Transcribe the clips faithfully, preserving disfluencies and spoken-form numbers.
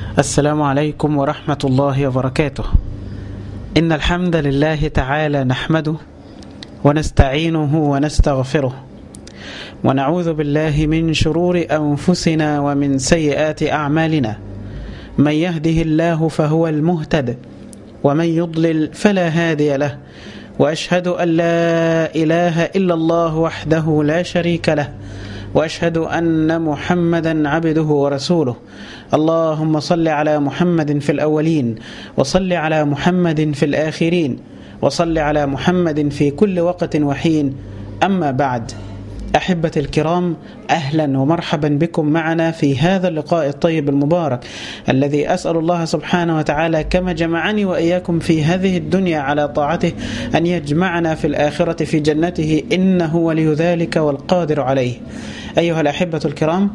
السلام عليكم ورحمة الله وبركاته. إن الحمد لله تعالى نحمده ونستعينه ونستغفره ونعوذ بالله من شرور أنفسنا ومن سيئات أعمالنا. من يهده الله فهو المهتد ومن يضلل فلا هادي له، وأشهد أن لا إله إلا الله وحده لا شريك له، وأشهد أن محمدا عبده ورسوله. اللهم صل على محمد في الأولين، وصل على محمد في الآخرين، وصل على محمد في كل وقت وحين. أما بعد، أحبة الكرام، أهلا ومرحبا بكم معنا في هذا اللقاء الطيب المبارك الذي أسأل الله سبحانه وتعالى كما جمعني وإياكم في هذه الدنيا على طاعته أن يجمعنا في الآخرة في جنته، إنه ولي ذلك والقادر عليه. أيها الأحبة الكرام،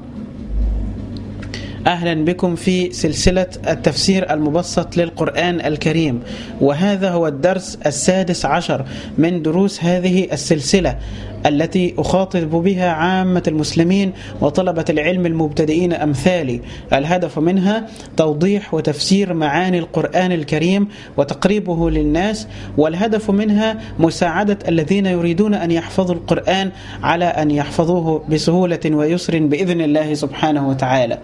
أهلا بكم في سلسلة التفسير المبسط للقرآن الكريم، وهذا هو الدرس السادس عشر من دروس هذه السلسلة التي أخاطب بها عامة المسلمين وطلبة العلم المبتدئين أمثالي. الهدف منها توضيح وتفسير معاني القرآن الكريم وتقريبه للناس، والهدف منها مساعدة الذين يريدون أن يحفظوا القرآن على أن يحفظوه بسهولة ويسر بإذن الله سبحانه وتعالى.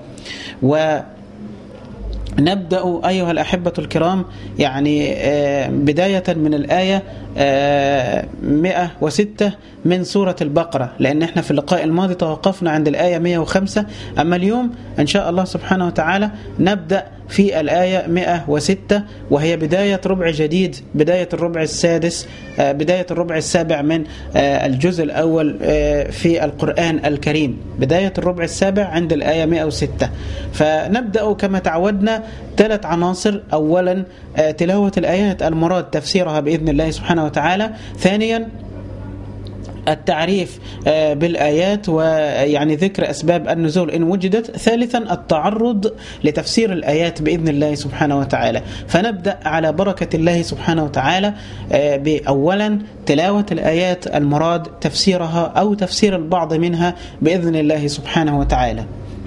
ونبدأ أيها الأحبة الكرام يعني بداية من الآية مئة وستة من سورة البقرة، لأن احنا في اللقاء الماضي توقفنا عند الآية مئة وخمسة. أما اليوم إن شاء الله سبحانه وتعالى نبدأ في الآية مئة وستة، وهي بداية ربع جديد، بداية الربع السادس، بداية الربع السابع من الجزء الأول في القرآن الكريم، بداية الربع السابع عند الآية مئة وستة. فنبدأ كما تعودنا ثلاث عناصر: أولا تلاوة الآيات المراد تفسيرها بإذن الله سبحانه وتعالى، ثانيا التعريف بالآيات ويعني ذكر أسباب النزول إن وجدت، ثالثا التعرض لتفسير الآيات بإذن الله سبحانه وتعالى. فنبدأ على بركة الله سبحانه وتعالى بأولا تلاوة الآيات المراد تفسيرها أو تفسير البعض منها بإذن الله سبحانه وتعالى.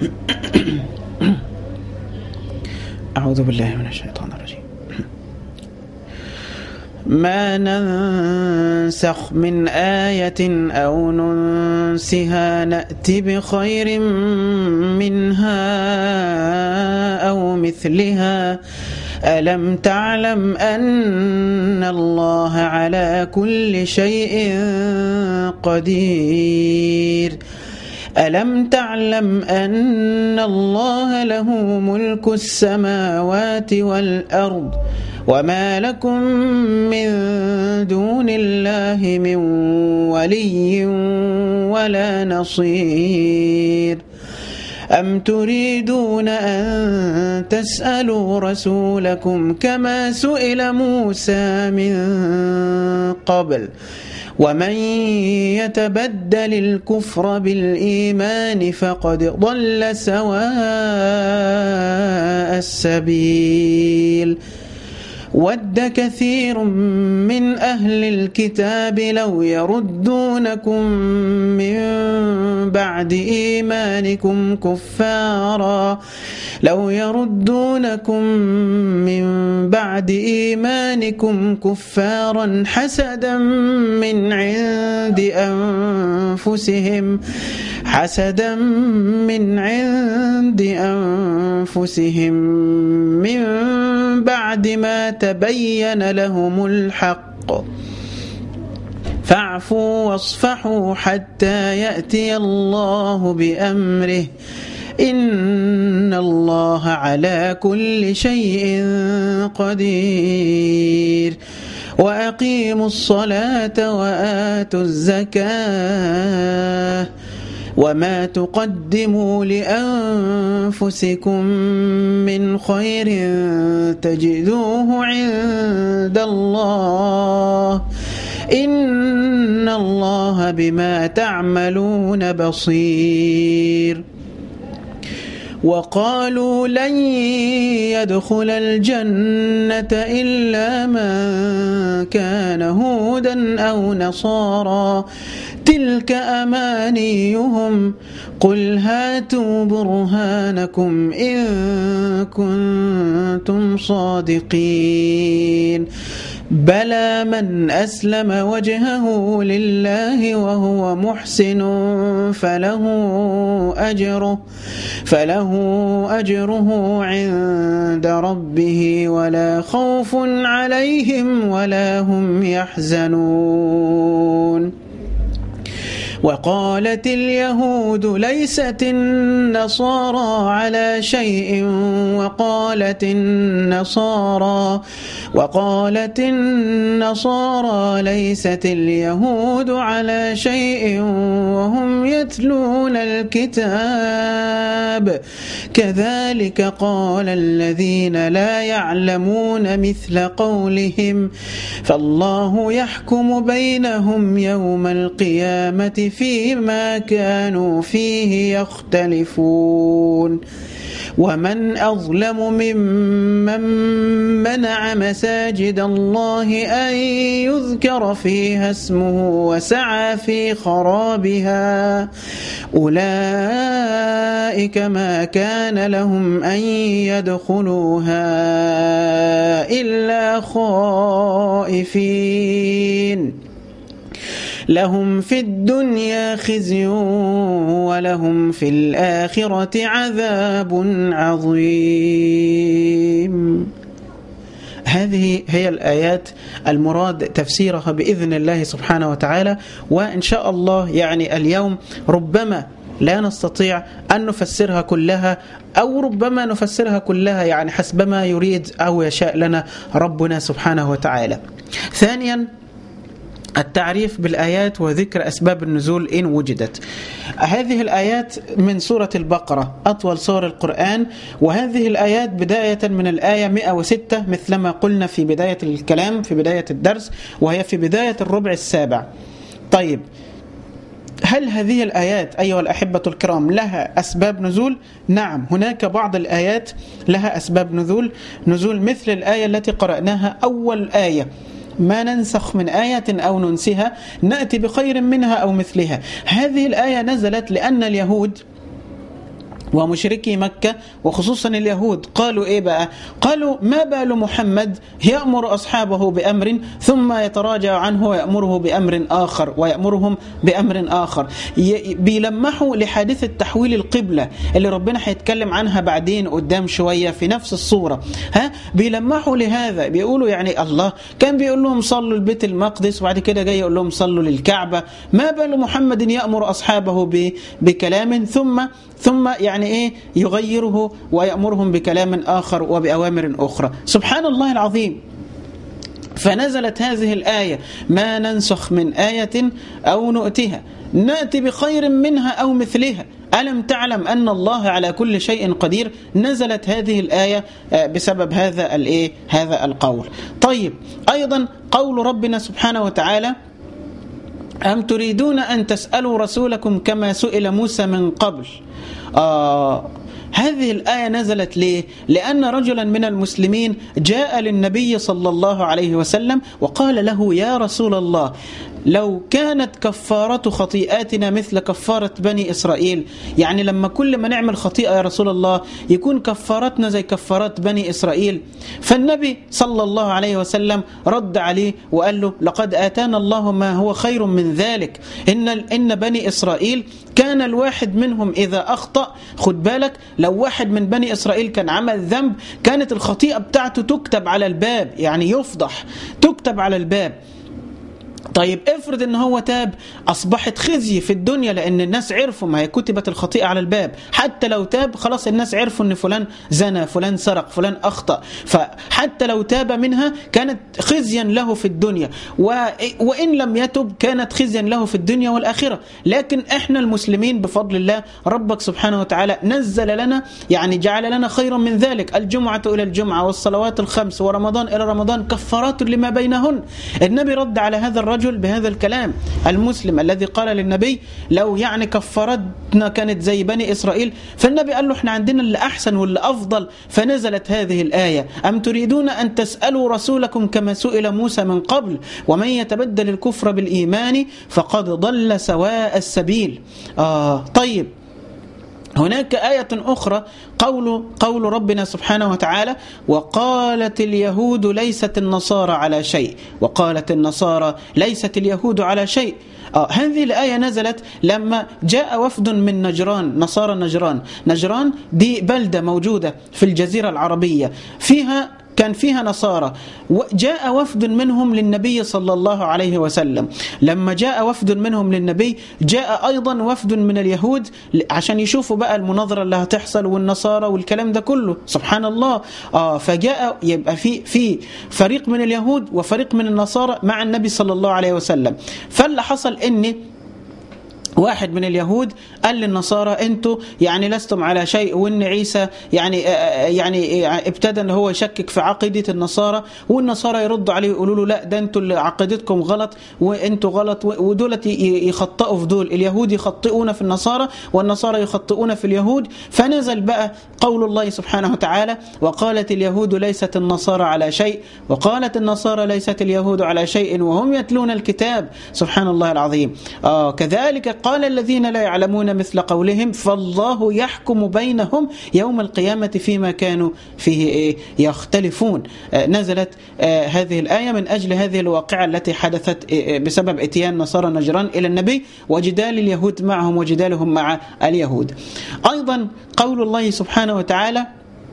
أعوذ بالله من الشيطان الرجيم. ما ننسخ من آية أو ننسها نأتي بخير منها أو مثلها ألم تعلم أن الله على كل شيء قدير ألم تعلم أن الله له ملك السماوات والأرض وما لكم من دون الله من ولي ولا نصير أم تريدون أن تسألوا رسولكم كما سئل موسى من قبل ومن يتبدل الكفر بالإيمان فقد ضل سواء السبيل ود كثير من أهل الكتاب لو يردونكم من بعد إيمانكم كفارا لو يردونكم من بعد إيمانكم كفارا حسدا من عند أنفسهم حسدا من عند أنفسهم من بعد ما تبين لهم الحق فاعفوا واصفحوا حتى يأتي الله بأمره إن الله على كل شيء قدير وأقيموا الصلاة وآتوا الزكاة وما تقدموا لأنفسكم من خير تجدوه عند الله إن الله بما تعملون بصير وقالوا لن يدخل الجنة إلا من كان هودا أو نصارى تلك أمانيهم قل هاتوا برهانكم إن كنتم كنتم صادقين بلى من أسلم وجهه لله وهو محسن فله أجره فله أجره عند ربه ولا خوف عليهم ولا هم يحزنون. وقالت اليهود ليست النصارى على شيء وقالت النصارى وقالت النصارى ليست اليهود على شيء وهم يتلون الكتاب كذلك قال الذين لا يعلمون مثل قولهم فالله يحكم بينهم يوم القيامة فيما كانوا فيه يختلفون. ومن أظلم ممن منع مساجد الله أن يذكر فيها اسمه وسعى في خرابها أولئك ما كان لهم أن يدخلوها إلا خائفين لهم في الدنيا خزي ولهم في الآخرة عذاب عظيم. هذه هي الآيات المراد تفسيرها بإذن الله سبحانه وتعالى. وإن شاء الله يعني اليوم ربما لا نستطيع أن نفسرها كلها أو ربما نفسرها كلها يعني حسب ما يريد أو يشاء لنا ربنا سبحانه وتعالى. ثانيا التعريف بالآيات وذكر أسباب النزول إن وجدت. هذه الآيات من سورة البقرة أطول سور القرآن، وهذه الآيات بداية من الآية مئة وستة مثلما قلنا في بداية الكلام في بداية الدرس، وهي في بداية الربع السابع. طيب، هل هذه الآيات أيها الأحبة الكرام لها أسباب نزول؟ نعم، هناك بعض الآيات لها أسباب نزول نزول مثل الآية التي قرأناها أول آية، ما ننسخ من آية أو ننسها نأتي بخير منها أو مثلها. هذه الآية نزلت لأن اليهود ومشركي مكة وخصوصا اليهود قالوا إيه بقى؟ قالوا ما بال محمد يأمر أصحابه بأمر ثم يتراجع عنه ويأمره بأمر آخر ويأمرهم بأمر آخر. بيلمحوا لحادثة تحويل القبلة اللي ربنا هيتكلم عنها بعدين قدام شوية في نفس الصورة. ها بيلمحوا لهذا، بيقولوا يعني الله كان بيقول لهم صلوا البيت المقدس وبعد كده جاي يقول لهم صلوا للكعبة. ما بال محمد يأمر أصحابه بكلام ثم ثم يعني إيه يغيره ويأمرهم بكلام آخر وبأوامر أخرى. سبحان الله العظيم. فنزلت هذه الآية ما ننسخ من آية أو نؤتها نأتي بخير منها أو مثلها ألم تعلم أن الله على كل شيء قدير. نزلت هذه الآية بسبب هذا الإيه هذا القول. طيب، أيضا قول ربنا سبحانه وتعالى أم تريدون أن تسألوا رسولكم كما سئل موسى من قبل. آه هذه الآية نزلت ليه؟ لأن رجلا من المسلمين جاء للنبي صلى الله عليه وسلم وقال له يا رسول الله لو كانت كفارة خطيئاتنا مثل كفارة بني إسرائيل، يعني لما كل ما نعمل خطيئة يا رسول الله يكون كفارتنا زي كفارات بني إسرائيل. فالنبي صلى الله عليه وسلم رد عليه وقال له لقد آتانا الله ما هو خير من ذلك. إن, إن بني إسرائيل كان الواحد منهم إذا أخطأ، خد بالك لو واحد من بني إسرائيل كان عمل ذنب كانت الخطيئة بتاعته تكتب على الباب، يعني يفضح تكتب على الباب. طيب افرض ان هو تاب، اصبحت خزي في الدنيا لان الناس عرفوا، ما هي كتبت الخطيئة على الباب. حتى لو تاب خلاص الناس عرفوا ان فلان زنى فلان سرق فلان اخطأ، فحتى لو تاب منها كانت خزيا له في الدنيا، وان لم يتب كانت خزيا له في الدنيا والآخرة. لكن احنا المسلمين بفضل الله ربك سبحانه وتعالى نزل لنا، يعني جعل لنا خيرا من ذلك، الجمعة الى الجمعة والصلوات الخمس ورمضان الى رمضان كفارات لما بينهن. النبي رد على هذا الرجل بهذا الكلام، المسلم الذي قال للنبي لو يعني كفارتنا كانت زي بني إسرائيل، فالنبي قال له احنا عندنا اللي أحسن واللي أفضل. فنزلت هذه الآية أم تريدون أن تسألوا رسولكم كما سئل موسى من قبل ومن يتبدل الكفر بالإيمان فقد ضل سواء السبيل. آه طيب، هناك آية أخرى قول, قول ربنا سبحانه وتعالى وقالت اليهود ليست النصارى على شيء وقالت النصارى ليست اليهود على شيء. آه هذه الآية نزلت لما جاء وفد من نجران، نصارى نجران. نجران دي بلدة موجودة في الجزيرة العربية، فيها كان فيها نصارى، وجاء وفد منهم للنبي صلى الله عليه وسلم. لما جاء وفد منهم للنبي جاء أيضا وفد من اليهود عشان يشوفوا بقى المناظرة اللي هتحصل والنصارى والكلام ده كله. سبحان الله. آه فجاء يبقى في في فريق من اليهود وفريق من النصارى مع النبي صلى الله عليه وسلم. فاللي حصل إن واحد من اليهود قال للنصارى انتوا يعني لستم على شيء، وان عيسى يعني يعني ابتدى ان هو يشكك في عقيده النصارى، والنصارى يردوا عليه يقولوا له لا ده انتوا اللي عقيدتكم غلط وانتوا غلط، ودولت يخطئوا في دول. اليهود يخطئون في النصارى والنصارى يخطئون في اليهود. فنزل بقى قول الله سبحانه وتعالى وقالت اليهود ليست النصارى على شيء وقالت النصارى ليست اليهود على شيء وهم يتلون الكتاب. سبحان الله العظيم. آه كذلك قال الذين لا يعلمون مثل قولهم فالله يحكم بينهم يوم القيامة فيما كانوا فيه يختلفون. نزلت هذه الآية من أجل هذه الواقعة التي حدثت بسبب اتيان نصارى نجران إلى النبي وجدال اليهود معهم وجدالهم مع اليهود. أيضا قول الله سبحانه وتعالى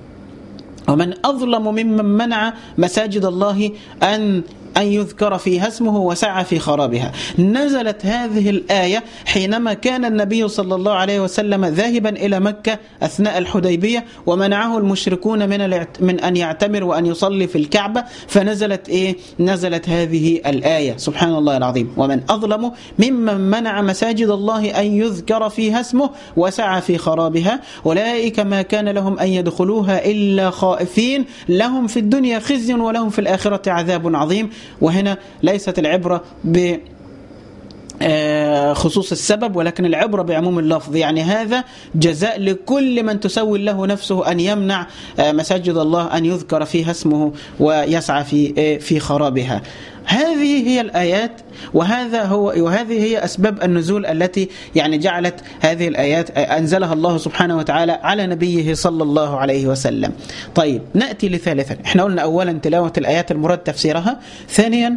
ومن أظلم ممن منع مساجد الله أن أن يذكر فيها اسمه وسعى في خرابها. نزلت هذه الآية حينما كان النبي صلى الله عليه وسلم ذاهبا إلى مكة أثناء الحديبية ومنعه المشركون من من أن يعتمر وأن يصلي في الكعبة. فنزلت إيه؟ نزلت هذه الآية. سبحان الله العظيم. ومن أظلم ممن منع مساجد الله أن يذكر فيها اسمه وسعى في خرابها أولئك ما كان لهم أن يدخلوها إلا خائفين لهم في الدنيا خزي ولهم في الآخرة عذاب عظيم. وهنا ليست العبرة بخصوص السبب ولكن العبرة بعموم اللفظ، يعني هذا جزاء لكل من تسول له نفسه أن يمنع مساجد الله أن يذكر فيها اسمه ويسعى في في خرابها. هذه هي الآيات وهذا هو وهذه هي أسباب النزول التي يعني جعلت هذه الآيات أنزلها الله سبحانه وتعالى على نبيه صلى الله عليه وسلم. طيب نأتي لثالثا. احنا قلنا أولا تلاوة الآيات المراد تفسيرها، ثانيا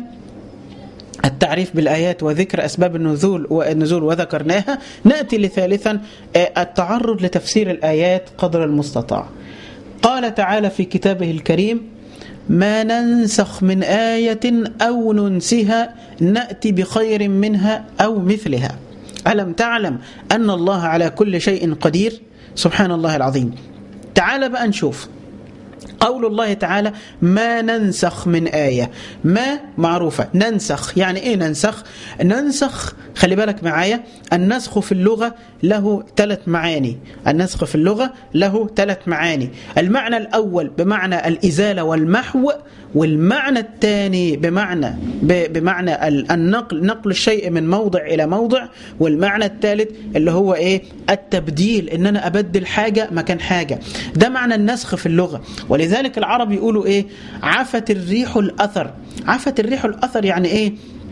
التعريف بالآيات وذكر أسباب النزول والنزول وذكرناها. نأتي لثالثا التعرض لتفسير الآيات قدر المستطاع. قال تعالى في كتابه الكريم ما ننسخ من آية أو ننسها نأتي بخير منها أو مثلها ألم تعلم أن الله على كل شيء قدير. سبحان الله العظيم. تعال بقى نشوف قول الله تعالى ما ننسخ من آية. ما معروفة، ننسخ يعني إيه ننسخ؟ ننسخ خلي بالك معايا، النسخ في اللغة له ثلاث معاني. النسخ في اللغة له ثلاث معاني. المعنى الأول بمعنى الإزالة والمحو، والمعنى الثاني بمعنى بمعنى النقل، نقل الشيء من موضع إلى موضع، والمعنى الثالث اللي هو إيه؟ التبديل، إن أنا أبدل حاجة مكان حاجة. ده معنى النسخ في اللغة. ولذلك العرب يقولوا إيه؟ عفت الريح الأثر. عفت الريح الأثر يعني إيه؟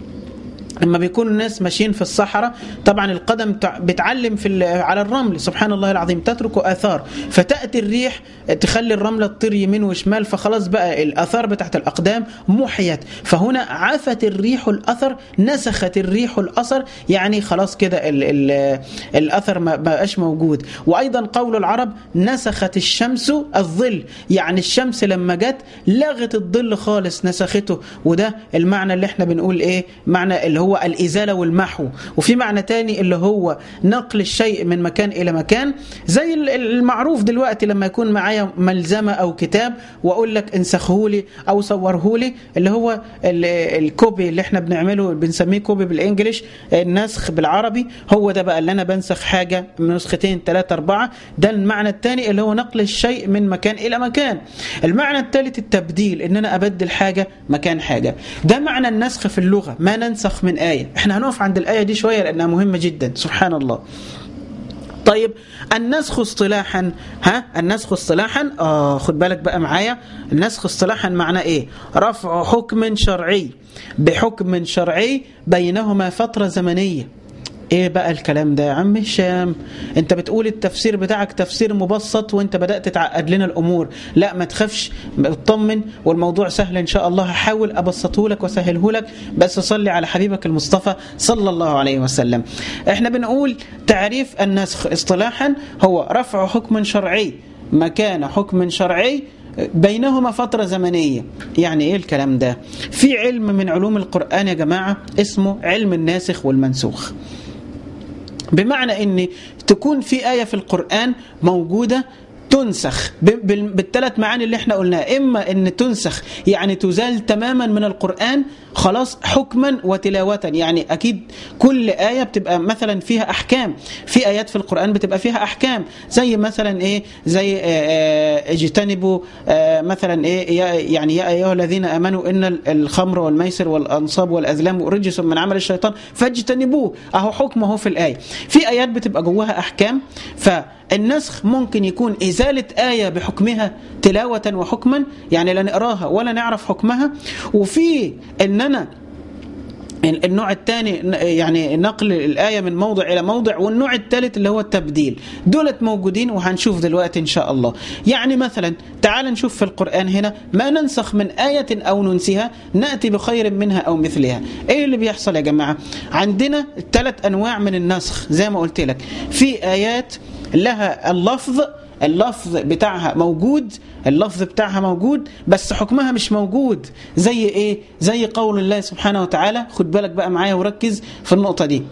لما بيكون الناس ماشيين في الصحراء طبعا القدم بتعلم في على الرمل، سبحان الله العظيم، تترك آثار، فتأتي الريح تخلي الرملة تطير يمين وشمال، فخلاص بقى الآثار بتاعت الأقدام محيت. فهنا عفت الريح الأثر، نسخت الريح الأثر، يعني خلاص كده الأثر ما بقاش موجود. وأيضا قول العرب نسخت الشمس الظل، يعني الشمس لما جت لغت الظل خالص، نسخته. وده المعنى اللي احنا بنقول ايه؟ معنى اللي هو الإزالة والمحو. وفي معنى تاني اللي هو نقل الشيء من مكان إلى مكان، زي المعروف دلوقتي لما يكون معايا ملزمة أو كتاب وأقول لك انسخهولي أو صورهولي، اللي هو الكوبي اللي احنا بنعمله بنسميه كوبي بالإنجليش، النسخ بالعربي. هو ده بقى اللي أنا بنسخ حاجة من نسختين ثلاثة أربعة. ده المعنى الثاني اللي هو نقل الشيء من مكان إلى مكان. المعنى الثالث التبديل، إن أنا أبدل حاجة مكان حاجة. ده معنى النسخ في اللغة، ما ننسخ من آية. احنا هنقف عند الآية دي شوية لأنها مهمة جدا. سبحان الله. طيب النسخ اصطلاحا، ها النسخ اصطلاحا آه خد بالك بقى معايا. النسخ اصطلاحا معناه ايه؟ رفع حكم شرعي بحكم شرعي بينهما فترة زمنية. ايه بقى الكلام ده يا عم هشام؟ انت بتقول التفسير بتاعك تفسير مبسط وانت بدأت تعقد لنا الامور. لا ما تخافش، اطمن والموضوع سهل ان شاء الله. هحاول ابسطه لك واسهله لك، بس صلي على حبيبك المصطفى صلى الله عليه وسلم. احنا بنقول تعريف النسخ اصطلاحا هو رفع حكم شرعي مكان حكم شرعي بينهما فترة زمنية. يعني ايه الكلام ده؟ في علم من علوم القرآن يا جماعة اسمه علم الناسخ والمنسوخ، بمعنى ان تكون في آية في القرآن موجودة تنسخ بالثلاث معاني اللي احنا قلناها. اما ان تنسخ يعني تزال تماما من القرآن خلاص حكما وتلاوة، يعني اكيد كل آية بتبقى مثلا فيها احكام، في آيات في القرآن بتبقى فيها احكام زي مثلا ايه، زي اجتنبوا مثلا ايه يعني يا ايها الذين امنوا ان الخمر والميسر والانصاب والازلام رجس من عمل الشيطان فاجتنبوه، اهو حكم اهو في الآية. في آيات بتبقى جواها احكام، فالنسخ ممكن يكون ازالة آية بحكمها تلاوة وحكما، يعني لا نقراها ولا نعرف حكمها. وفي ان أنا النوع الثاني يعني نقل الآية من موضع إلى موضع، والنوع الثالث اللي هو التبديل. دولت موجودين وهنشوف دلوقتي إن شاء الله. يعني مثلا تعال نشوف في القرآن هنا ما ننسخ من آية أو ننسها نأتي بخير منها أو مثلها. إيه اللي بيحصل يا جماعة؟ عندنا ثلاث أنواع من النسخ زي ما قلت لك. في آيات لها اللفظ اللفظ بتاعها موجود اللفظ بتاعها موجود بس حكمها مش موجود. زي ايه؟ زي قول الله سبحانه وتعالى. خد بالك بقى معايا وركز في النقطة دي.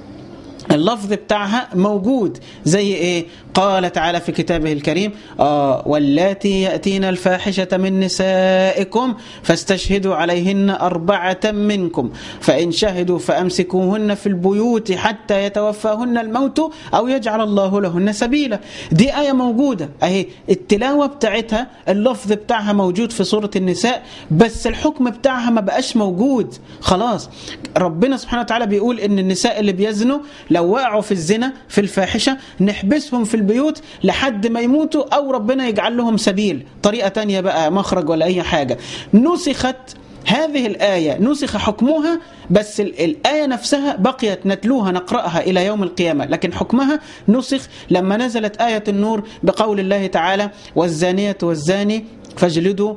اللفظ بتاعها موجود زي ايه؟ قال تعالى في كتابه الكريم آه واللاتي يأتين الفاحشة من نسائكم فاستشهدوا عليهن أربعة منكم فإن شهدوا فأمسكوهن في البيوت حتى يتوفاهن الموت أو يجعل الله لهن سبيلا. دي آية موجودة اهي، التلاوة بتاعتها اللفظ بتاعها موجود في سورة النساء بس الحكم بتاعها ما بقاش موجود خلاص. ربنا سبحانه وتعالى بيقول ان النساء اللي بيزنوا لو وقعوا في الزنا في الفاحشة نحبسهم في البيوت لحد ما يموتوا أو ربنا يجعل لهم سبيل، طريقة تانية بقى مخرج ولا أي حاجة. نسخت هذه الآية، نسخ حكمها بس الآية نفسها بقيت نتلوها نقرأها إلى يوم القيامة، لكن حكمها نسخ لما نزلت آية النور بقول الله تعالى والزانية والزاني فاجلدوا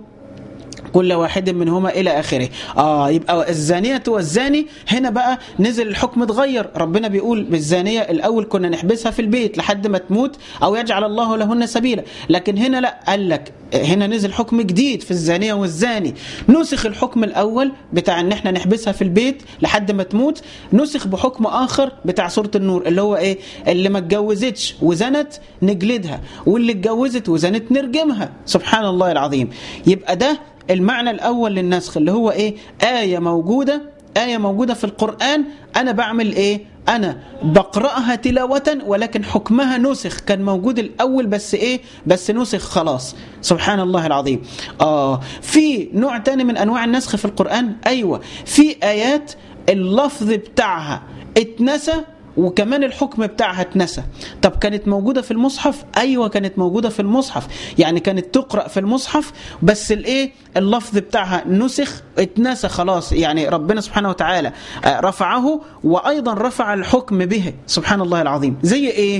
كل واحد منهما إلى آخره. آه يبقى الزانية والزاني هنا بقى نزل الحكم اتغير. ربنا بيقول بالزانية الأول كنا نحبسها في البيت لحد ما تموت أو يجعل الله لهن سبيلا، لكن هنا لا، قال لك هنا نزل حكم جديد في الزانية والزاني. نسخ الحكم الأول بتاع ان احنا نحبسها في البيت لحد ما تموت، نسخ بحكم آخر بتاع سورة النور اللي هو ايه؟ اللي ما اتجوزتش وزنت نجلدها، واللي اتجوزت وزنت نرجمها. سبحان الله العظيم. يبقى ده المعنى الأول للنسخ اللي هو إيه؟ آية موجودة آية موجودة في القرآن، أنا بعمل إيه؟ أنا بقرأها تلاوة ولكن حكمها نسخ، كان موجود الأول بس إيه؟ بس نسخ خلاص. سبحان الله العظيم. آه في نوع تاني من أنواع النسخ في القرآن. أيوة، في آيات اللفظ بتاعها اتنسى وكمان الحكم بتاعها اتنسى. طب كانت موجودة في المصحف؟ أيوة كانت موجودة في المصحف، يعني كانت تقرأ في المصحف بس الايه؟ اللفظ بتاعها نسخ اتنسى خلاص، يعني ربنا سبحانه وتعالى رفعه وأيضا رفع الحكم به. سبحان الله العظيم. زي ايه؟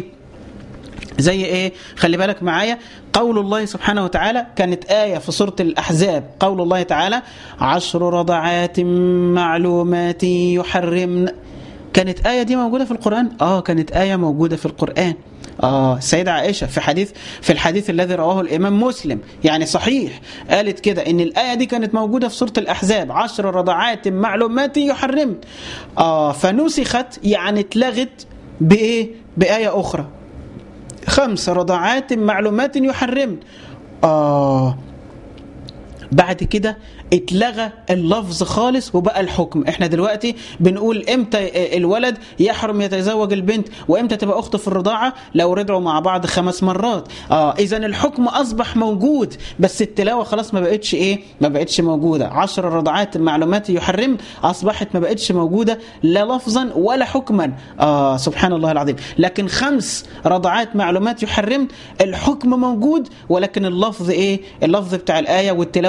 زي ايه؟ خلي بالك معايا. قول الله سبحانه وتعالى كانت آية في سورة الأحزاب، قول الله تعالى عشر رضعات معلومات يحرمن. كانت آية دي موجودة في القرآن؟ آه كانت آية موجودة في القرآن. آه السيدة عائشة في حديث في الحديث الذي رواه الإمام مسلم يعني صحيح، قالت كده إن الآية دي كانت موجودة في سورة الأحزاب عشر رضعات معلومات يحرمن. آه فنسخت يعني اتلغت بإيه؟ بآية أخرى خمس رضعات معلومات يحرمن. آه بعد كده اتلغى اللفظ خالص وبقى الحكم. احنا دلوقتي بنقول امتى الولد يحرم يتزوج البنت وامتى تبقى اخته في الرضاعة؟ لو رضعوا مع بعض خمس مرات. اه اذا الحكم اصبح موجود بس التلاوة خلاص ما بقتش ايه؟ ما بقتش موجودة. عشر رضعات المعلومات يحرم اصبحت ما بقتش موجودة لا لفظا ولا حكما. اه سبحان الله العظيم. لكن خمس رضعات معلومات يحرم الحكم موجود ولكن اللفظ ايه؟ اللفظ بتاع الآية والتلاوة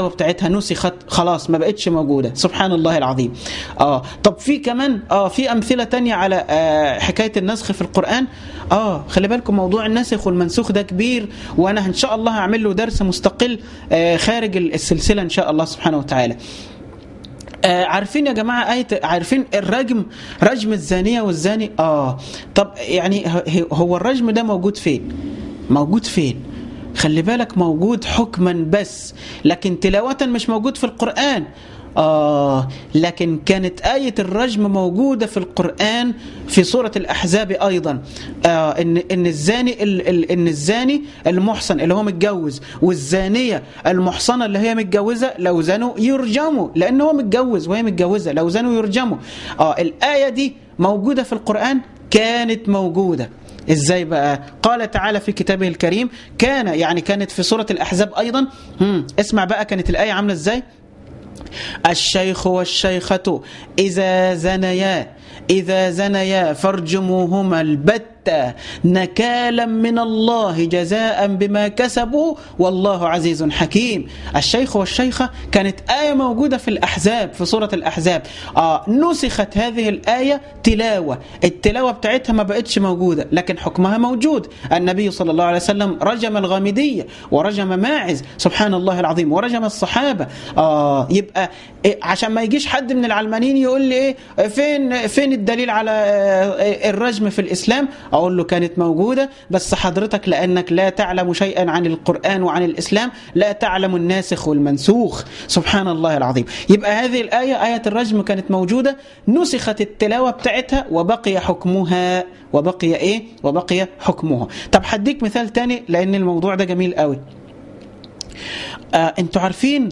التلاوة بتاعتها نسخت خلاص ما بقتش موجودة. سبحان الله العظيم. آه طب في كمان آه في أمثلة تانية على آه حكاية النسخ في القرآن. آه خلي بالكم موضوع النسخ والمنسوخ ده كبير، وأنا إن شاء الله هعمل له درس مستقل آه خارج السلسلة إن شاء الله سبحانه وتعالى. آه عارفين يا جماعة آية، عارفين الرجم، رجم الزانية والزاني؟ آه طب يعني هو الرجم ده موجود فين؟ موجود فين؟ خلي بالك موجود حكما بس، لكن تلاوة مش موجود في القرآن. آه لكن كانت آية الرجم موجودة في القرآن في سورة الأحزاب أيضا. آه إن إن الزاني ال ال إن الزاني المحصن اللي هو متجوز والزانية المحصنة اللي هي متجوزة لو زانوا يرجموا، لأنه هو متجوز وهي متجوزة، لو زانوا يرجموا. آه الآية دي موجودة في القرآن، كانت موجودة. إزاي بقى؟ قال تعالى في كتابه الكريم كان، يعني كانت في سورة الأحزاب أيضا. هم اسمع بقى كانت الآية عاملة إزاي. الشيخ والشيخة إذا زنيا إذا زنيا فارجموهما البتة نكالا من الله جزاء بما كسبوا والله عزيز حكيم. الشيخ والشيخة كانت آية موجودة في الأحزاب، في سورة الأحزاب. آه نسخت هذه الآية تلاوة، التلاوة بتاعتها ما بقتش موجودة لكن حكمها موجود. النبي صلى الله عليه وسلم رجم الغامدية ورجم ماعز، سبحان الله العظيم، ورجم الصحابة. آه يبقى إيه عشان ما يجيش حد من العلمانيين يقول لي إيه فين فين الدليل على الرجم في الإسلام؟ أقول له كانت موجودة، بس حضرتك لأنك لا تعلم شيئا عن القرآن وعن الإسلام لا تعلم الناسخ والمنسوخ. سبحان الله العظيم. يبقى هذه الآية آية الرجم كانت موجودة، نسخت التلاوة بتاعتها وبقي حكمها، وبقي إيه؟ وبقي حكمها. طب حديك مثال تاني لأن الموضوع ده جميل قوي. آه انتوا عارفين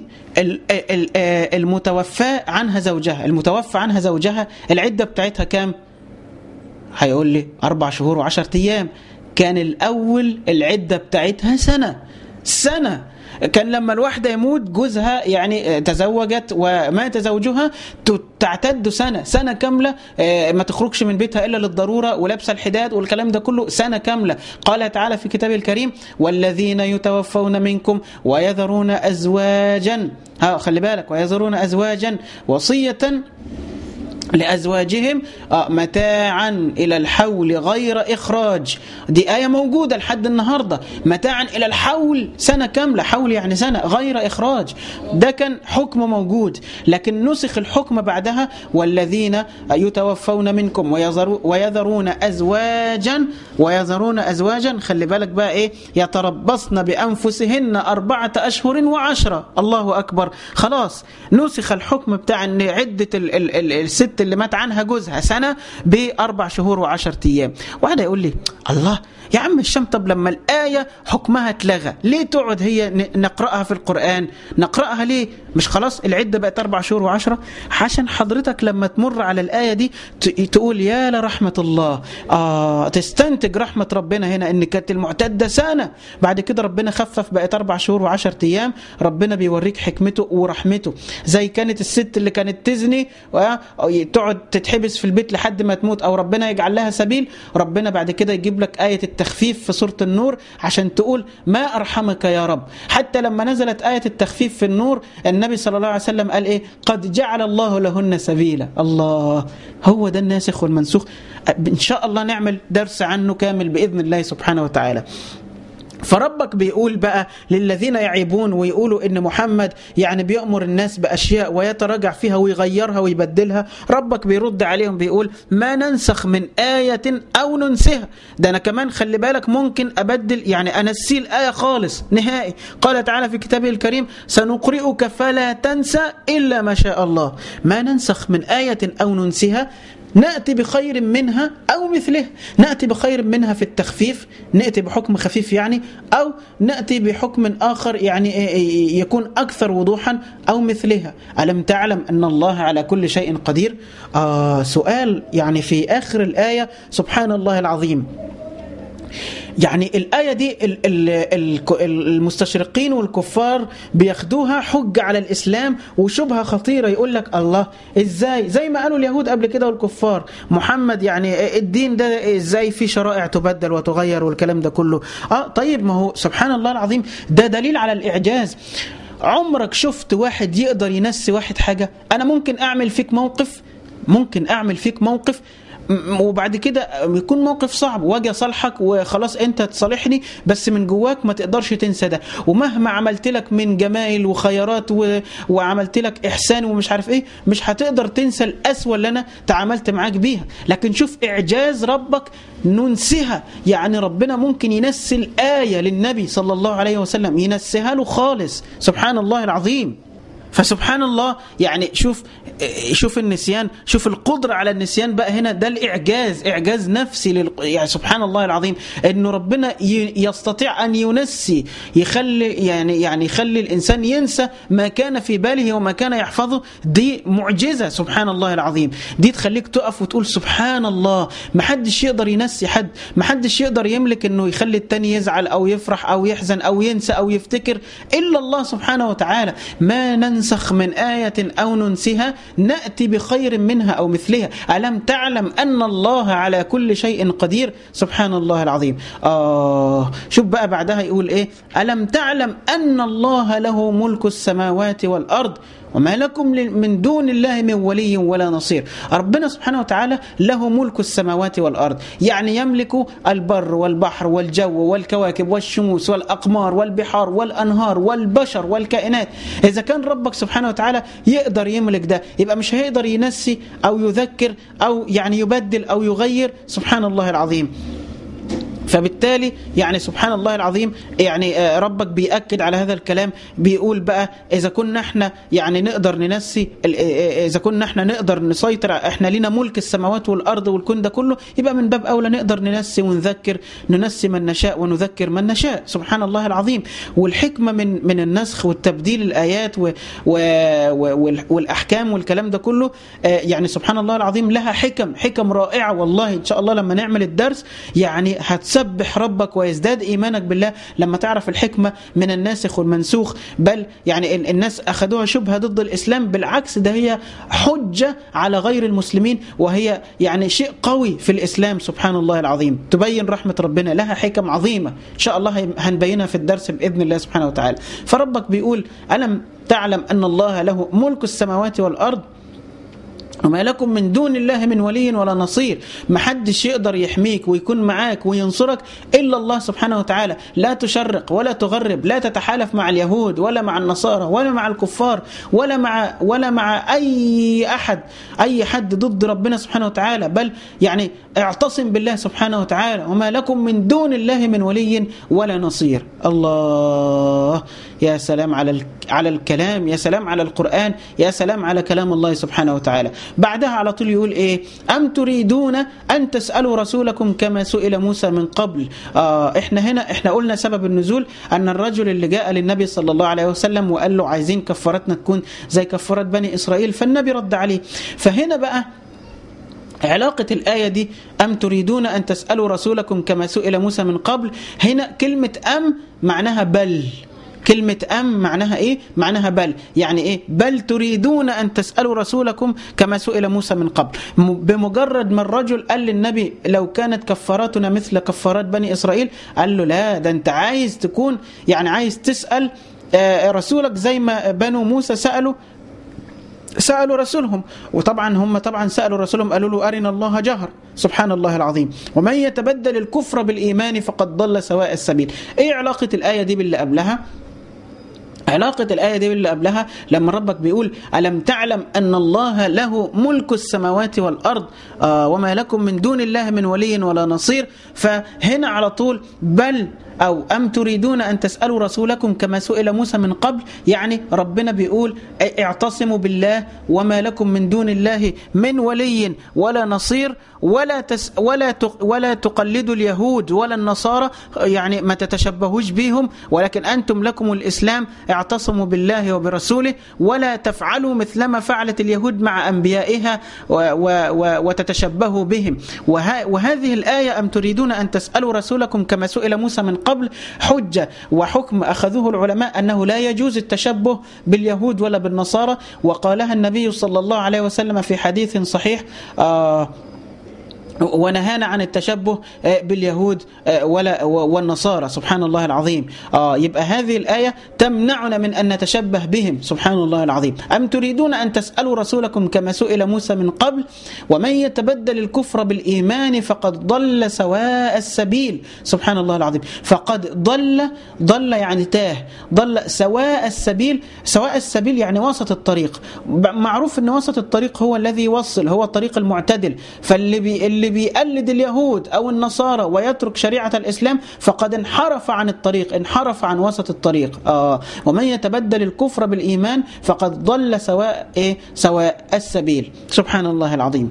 المتوفى عنها زوجها، المتوفى عنها زوجها العدة بتاعتها كام؟ هيقول لي أربع شهور وعشرة أيام. كان الأول العدة بتاعتها سنة سنة. كان لما الواحدة يموت جوزها يعني تزوجت ومات زوجها تعتد سنة سنة كاملة، ما تخرجش من بيتها إلا للضرورة ولابسة الحداد والكلام ده كله سنة كاملة. قال تعالى في كتابه الكريم والذين يتوفون منكم ويذرون أزواجا، ها خلي بالك، ويذرون أزواجا وصية لأزواجهم متاعا إلى الحول غير إخراج. دي آية موجودة لحد النهاردة، متاعا إلى الحول سنة كاملة، حول يعني سنة، غير إخراج. ده كان حكم موجود لكن نسخ الحكم بعدها والذين يتوفون منكم ويذرون أزواجا ويذرون أزواجا خلي بالك بقى إيه، يتربصن بأنفسهن أربعة أشهر وعشرة. الله أكبر. خلاص نسخ الحكم بتاع أن عدة ال ال ال الست اللي مات عنها جوزها سنة بأربع شهور وعشرة أيام. واحد يقول لي الله يا عم الشام، طب لما الآية حكمها اتلغى ليه تقعد هي نقرأها في القرآن؟ نقرأها ليه؟ مش خلاص العدة بقت أربع شهور وعشرة؟ عشان حضرتك لما تمر على الآية دي تقول يا لرحمة الله، آه تستنتج رحمة ربنا هنا إن كانت المعتدة سنة، بعد كده ربنا خفف بقت أربع شهور وعشرة أيام. ربنا بيوريك حكمته ورحمته. زي كانت الست اللي كانت تزني تقعد تتحبس في البيت لحد ما تموت أو ربنا يجعل لها سبيل، ربنا بعد كده يجيب لك آية التخفيف في سورة النور عشان تقول ما أرحمك يا رب. حتى لما نزلت آية التخفيف في النور النبي صلى الله عليه وسلم قال إيه؟ قد جعل الله لهن سبيلا. الله، هو ده الناسخ والمنسوخ. إن شاء الله نعمل درس عنه كامل بإذن الله سبحانه وتعالى. فربك بيقول بقى للذين يعيبون ويقولوا إن محمد يعني بيأمر الناس بأشياء ويتراجع فيها ويغيرها ويبدلها، ربك بيرد عليهم بيقول ما ننسخ من آية أو ننسها. ده أنا كمان خلي بالك ممكن أبدل، يعني أنسي الآية خالص نهائي. قال تعالى في كتابه الكريم سنقرئك فلا تنسى إلا ما شاء الله. ما ننسخ من آية أو ننسها نأتي بخير منها أو مثله. نأتي بخير منها في التخفيف، نأتي بحكم خفيف يعني، أو نأتي بحكم آخر يعني يكون أكثر وضوحا أو مثلها. ألم تعلم أن الله على كل شيء قدير؟ آه سؤال يعني في آخر الآية سبحان الله العظيم. يعني الآية دي المستشرقين والكفار بياخدوها حجة على الإسلام وشبهة خطيرة. يقول لك الله إزاي زي ما قالوا اليهود قبل كده والكفار محمد يعني الدين ده إزاي في شرائع تبدل وتغير والكلام ده كله. آه طيب ما هو سبحان الله العظيم ده دليل على الإعجاز. عمرك شفت واحد يقدر ينسي واحد حاجة؟ أنا ممكن أعمل فيك موقف ممكن أعمل فيك موقف وبعد كده يكون موقف صعب واجي اصالحك وخلاص انت تصالحني، بس من جواك ما تقدرش تنسى ده، ومهما عملت لك من جمايل وخيرات و... وعملت لك احسان ومش عارف ايه، مش هتقدر تنسى القسوه اللي انا تعاملت معاك بيها. لكن شوف اعجاز ربك، ننسها. يعني ربنا ممكن ينسي الآية للنبي صلى الله عليه وسلم، ينسيها له خالص، سبحان الله العظيم. فسبحان الله، يعني شوف شوف النسيان، شوف القدرة على النسيان بقى هنا، ده الإعجاز، إعجاز نفسي لل... يعني سبحان الله العظيم، إنه ربنا ي... يستطيع أن ينسي، يخلي يعني يعني يخلي الإنسان ينسى ما كان في باله وما كان يحفظه. دي معجزة سبحان الله العظيم، دي تخليك تقف وتقول سبحان الله. ما حدش يقدر ينسي حد، ما حدش يقدر يملك إنه يخلي التاني يزعل أو يفرح أو يحزن أو ينسى أو يفتكر إلا الله سبحانه وتعالى. ما ننسخ من آية أو ننسها نأتي بخير منها أو مثلها، ألم تعلم أن الله على كل شيء قدير. سبحان الله العظيم. آه شوف بقى بعدها يقول إيه؟ ألم تعلم أن الله له ملك السماوات والأرض وما لكم من دون الله من ولي ولا نصير. ربنا سبحانه وتعالى له ملك السماوات والأرض، يعني يملك البر والبحر والجو والكواكب والشموس والأقمار والبحار والأنهار والبشر والكائنات. إذا كان ربك سبحانه وتعالى يقدر يملك ده، يبقى مش هيقدر ينسي أو يذكر أو يعني يبدل أو يغير. سبحان الله العظيم. فبالتالي يعني سبحان الله العظيم، يعني ربك بيأكد على هذا الكلام، بيقول بقى إذا كنا احنا يعني نقدر ننسي، إذا كنا احنا نقدر نسيطر، احنا لنا ملك السماوات والأرض والكون ده كله، يبقى من باب أولى نقدر ننسي ونذكر، ننسي من نشاء ونذكر من نشاء. سبحان الله العظيم. والحكمة من من النسخ والتبديل الآيات و و والأحكام والكلام ده كله، يعني سبحان الله العظيم لها حكم، حكم رائعة والله. إن شاء الله لما نعمل الدرس يعني هتسبح ربك ويزداد إيمانك بالله لما تعرف الحكمة من الناسخ والمنسوخ. بل يعني الناس أخذوها شبهة ضد الإسلام، بالعكس ده هي حجة على غير المسلمين، وهي يعني شيء قوي في الإسلام. سبحان الله العظيم. تبين رحمة ربنا، لها حكم عظيمة إن شاء الله هنبينها في الدرس بإذن الله سبحانه وتعالى. فربك بيقول ألم تعلم أن الله له ملك السماوات والأرض وما لكم من دون الله من ولي ولا نصير. ما حدش يقدر يحميك ويكون معاك وينصرك إلا الله سبحانه وتعالى. لا تشرق ولا تغرب، لا تتحالف مع اليهود ولا مع النصارى ولا مع الكفار ولا مع ولا مع أي أحد أي حد ضد ربنا سبحانه وتعالى، بل يعني اعتصم بالله سبحانه وتعالى. وما لكم من دون الله من ولي ولا نصير. الله، يا سلام على على الكلام، يا سلام على القرآن، يا سلام على كلام الله سبحانه وتعالى. بعدها على طول يقول إيه؟ أم تريدون أن تسألوا رسولكم كما سئل موسى من قبل. آه إحنا هنا إحنا قلنا سبب النزول أن الرجل اللي جاء للنبي صلى الله عليه وسلم وقال له عايزين كفارتنا تكون زي كفارة بني إسرائيل، فالنبي رد عليه. فهنا بقى علاقة الآية دي أم تريدون أن تسألوا رسولكم كما سئل موسى من قبل، هنا كلمة أم معناها بل. كلمة أم معناها إيه؟ معناها بل. يعني إيه؟ بل تريدون أن تسألوا رسولكم كما سئل موسى من قبل. بمجرد ما الرجل قال للنبي لو كانت كفاراتنا مثل كفارات بني إسرائيل، قال له لا، ده أنت عايز تكون يعني عايز تسأل رسولك زي ما بنو موسى سألوا سألوا رسولهم. وطبعا هم طبعا سألوا رسولهم قالوا له أرنا الله جهر. سبحان الله العظيم. ومن يتبدل الكفر بالإيمان فقد ضل سواء السبيل. إيه علاقة الآية دي باللي قبلها؟ علاقة الآية دي باللي قبلها لما ربك بيقول ألم تعلم أن الله له ملك السماوات والأرض آه وما لكم من دون الله من ولي ولا نصير. فهنا على طول بل أو أم تريدون أن تسألوا رسولكم كما سئل موسى من قبل، يعني ربنا بيقول اعتصموا بالله وما لكم من دون الله من ولي ولا نصير، ولا تس ولا ولا تقلدوا اليهود ولا النصارى، يعني ما تتشبهوش بهم، ولكن أنتم لكم الإسلام، اعتصموا بالله وبرسوله، ولا تفعلوا مثلما فعلت اليهود مع أنبيائها وتتشبهوا بهم. وه وهذه الآية أم تريدون أن تسألوا رسولكم كما سئل موسى من قبل حجة وحكم أخذوه العلماء أنه لا يجوز التشبه باليهود ولا بالنصارى. وقالها النبي صلى الله عليه وسلم في حديث صحيح آه ونهانا عن التشبه باليهود ولا والنصارى. سبحان الله العظيم. آه يبقى هذه الآية تمنعنا من أن نتشبه بهم. سبحان الله العظيم. أم تريدون أن تسألوا رسولكم كما سئل موسى من قبل ومن يتبدل الكفر بالإيمان فقد ضل سواء السبيل. سبحان الله العظيم. فقد ضل، ضل يعني تاه، ضل سواء السبيل. سواء السبيل يعني وسط الطريق. معروف أن وسط الطريق هو الذي يوصل، هو الطريق المعتدل. فاللي بي اللي بيقلد اليهود أو النصارى ويترك شريعة الإسلام فقد انحرف عن الطريق، انحرف عن وسط الطريق. آه ومن يتبدل الكفر بالإيمان فقد ضل سواء إيه؟ سواء السبيل. سبحان الله العظيم.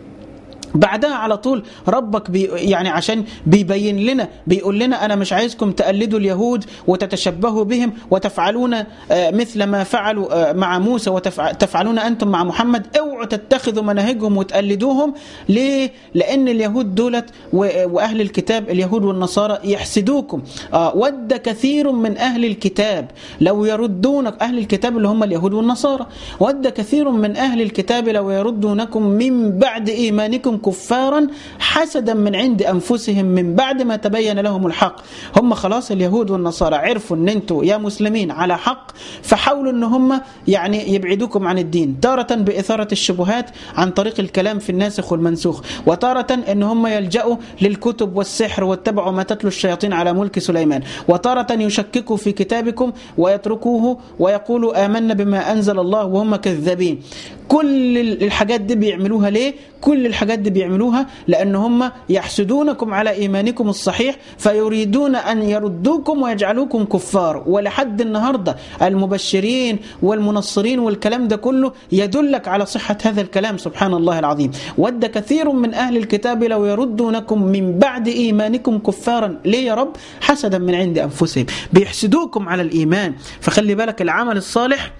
بعدها على طول ربك بي يعني عشان بيبين لنا، بيقول لنا أنا مش عايزكم تقلدوا اليهود وتتشبهوا بهم وتفعلون مثل ما فعلوا مع موسى وتفعلون أنتم مع محمد. اوعوا تتخذوا مناهجهم وتقلدوهم. ليه؟ لأن اليهود دولت وأهل الكتاب اليهود والنصارى يحسدوكم. آه ود كثير من أهل الكتاب لو يردونك، أهل الكتاب اللي هم اليهود والنصارى، ود كثير من أهل الكتاب لو يردونكم من بعد إيمانكم كفارا حسدا من عند أنفسهم من بعد ما تبين لهم الحق. هم خلاص اليهود والنصارى عرفوا ان انتوا يا مسلمين على حق، فحاولوا ان هم يعني يبعدوكم عن الدين، تارة بإثارة الشبهات عن طريق الكلام في الناسخ والمنسوخ، وتارة ان هم يلجأوا للكتب والسحر واتبعوا ما تتلو الشياطين على ملك سليمان، وتارة يشككوا في كتابكم ويتركوه ويقولوا آمنا بما أنزل الله وهم كذابين. كل الحاجات دي بيعملوها ليه؟ كل الحاجات دي بيعملوها لأن هم يحسدونكم على إيمانكم الصحيح فيريدون أن يردوكم ويجعلوكم كفار. ولحد النهاردة المبشرين والمنصرين والكلام ده كله يدلك على صحة هذا الكلام. سبحان الله العظيم. ود كثير من أهل الكتاب لو يردونكم من بعد إيمانكم كفارا. ليه يا رب؟ حسدا من عند أنفسهم، بيحسدوكم على الإيمان. فخلي بالك العمل الصالح،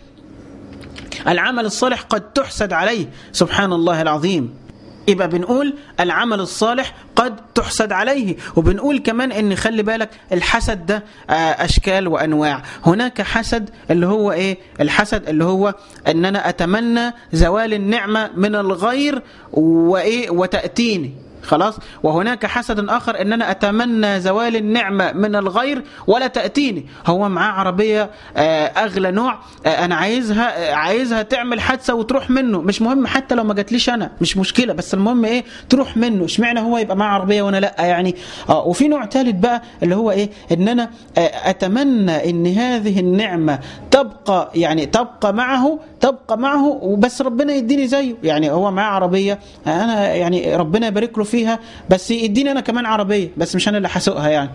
العمل الصالح قد تحسد عليه. سبحان الله العظيم. يبقى بنقول العمل الصالح قد تحسد عليه، وبنقول كمان ان خلي بالك الحسد ده اشكال وانواع. هناك حسد اللي هو ايه؟ الحسد اللي هو ان انا اتمنى زوال النعمة من الغير وايه وتأتيني خلاص. وهناك حسد آخر ان انا اتمنى زوال النعمة من الغير ولا تأتيني. هو معاه عربية اغلى نوع، انا عايزها عايزها تعمل حادثة وتروح منه، مش مهم حتى لو ما جاتليش انا، مش مشكلة، بس المهم ايه؟ تروح منه. اشمعنى هو يبقى معاه عربية وانا لا يعني؟ اه وفي نوع ثالث بقى اللي هو ايه؟ ان انا اتمنى ان هذه النعمة تبقى يعني تبقى معه تبقى معه وبس ربنا يديني زيه. يعني هو معاه عربية، انا يعني ربنا يبارك له فيها، بس يديني انا كمان عربيه، بس مش انا اللي حسوقها يعني.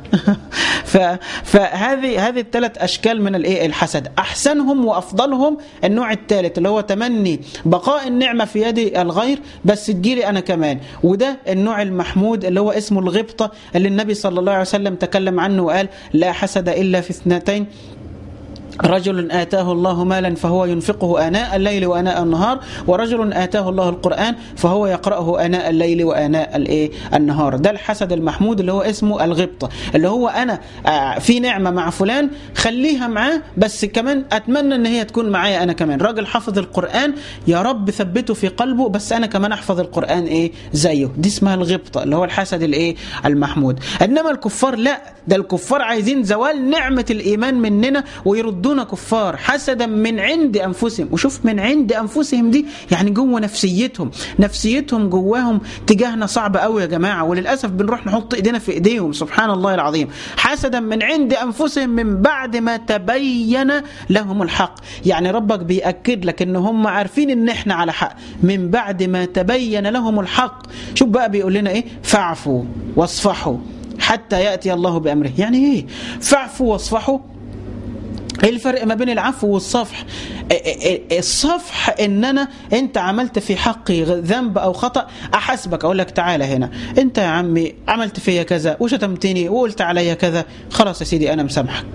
فهذه هذه الثلاث اشكال من الايه؟ الحسد. احسنهم وافضلهم النوع الثالث اللي هو تمني بقاء النعمه في يد الغير بس تجيلي انا كمان. وده النوع المحمود اللي هو اسمه الغبطه، اللي النبي صلى الله عليه وسلم تكلم عنه وقال لا حسد الا في اثنتين: رجل آتاه الله مالا فهو ينفقه آناء الليل وآناء النهار، ورجل آتاه الله القرآن فهو يقرأه آناء الليل وآناء الايه النهار. ده الحسد المحمود اللي هو اسمه الغبطة، اللي هو أنا في نعمة مع فلان خليها معاه بس كمان أتمنى أن هي تكون معايا أنا كمان. راجل حفظ القرآن، يا رب ثبته في قلبه بس أنا كمان أحفظ القرآن إيه زيه. دي اسمها الغبطة اللي هو الحسد الايه المحمود. إنما الكفار لا، ده الكفار عايزين زوال نعمة الإيمان مننا ويرد دون كفار حسدا من عند أنفسهم. وشوف من عند أنفسهم دي يعني جوه نفسيتهم، نفسيتهم جواهم تجاهنا صعب قوي يا جماعة، وللأسف بنروح نحط إيدينا في إيديهم. سبحان الله العظيم. حسدا من عند أنفسهم من بعد ما تبين لهم الحق. يعني ربك بيأكد لك إن هم عارفين إن إحنا على حق من بعد ما تبين لهم الحق. شوف بقى بيقول لنا إيه؟ فاعفوا واصفحوا حتى يأتي الله بأمره. يعني إيه فاعفوا واصفحوا؟ ايه الفرق ما بين العفو والصفح؟ الصفح ان انا انت عملت في حقي ذنب او خطأ احاسبك، اقول لك تعالى هنا انت يا عمي عملت فيا كذا وشتمتني وقلت عليا كذا، خلاص يا سيدي انا مسامحك.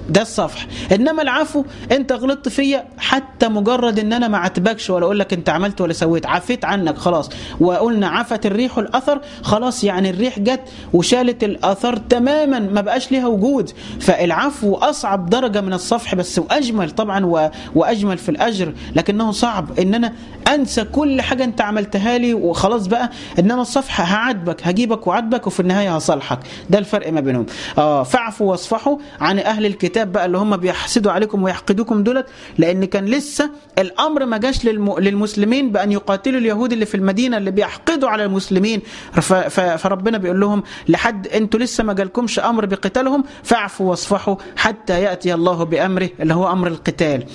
ده الصفح. انما العفو انت غلطت فيا، حتى مجرد ان انا ما عاتبكش ولا اقول لك انت عملت ولا سويت، عفيت عنك خلاص. وقلنا عفت الريح الاثر، خلاص يعني الريح جت وشالت الاثر تماما، ما بقاش ليها وجود. فالعفو اصعب درجه من الصفح، بس واجمل طبعا واجمل في الاجر، لكنه صعب ان انا انسى كل حاجه انت عملتها لي وخلاص بقى. انما الصفح هعاتبك، هجيبك وعاتبك، وفي النهايه هصالحك. ده الفرق ما بينهم. اه فاعفوا واصفحوا عن اهل الكتاب بقى اللي هم بيحسدوا عليكم ويحقدوكم دولت، لان كان لسه الامر ما جاش للمسلمين بان يقاتلوا اليهود اللي في المدينه اللي بيحقدوا على المسلمين. فربنا بيقول لهم لحد انتوا لسه ما جالكمش امر بقتالهم، فاعفوا واصفحوا حتى ياتي الله بامره اللي هو امر القتال.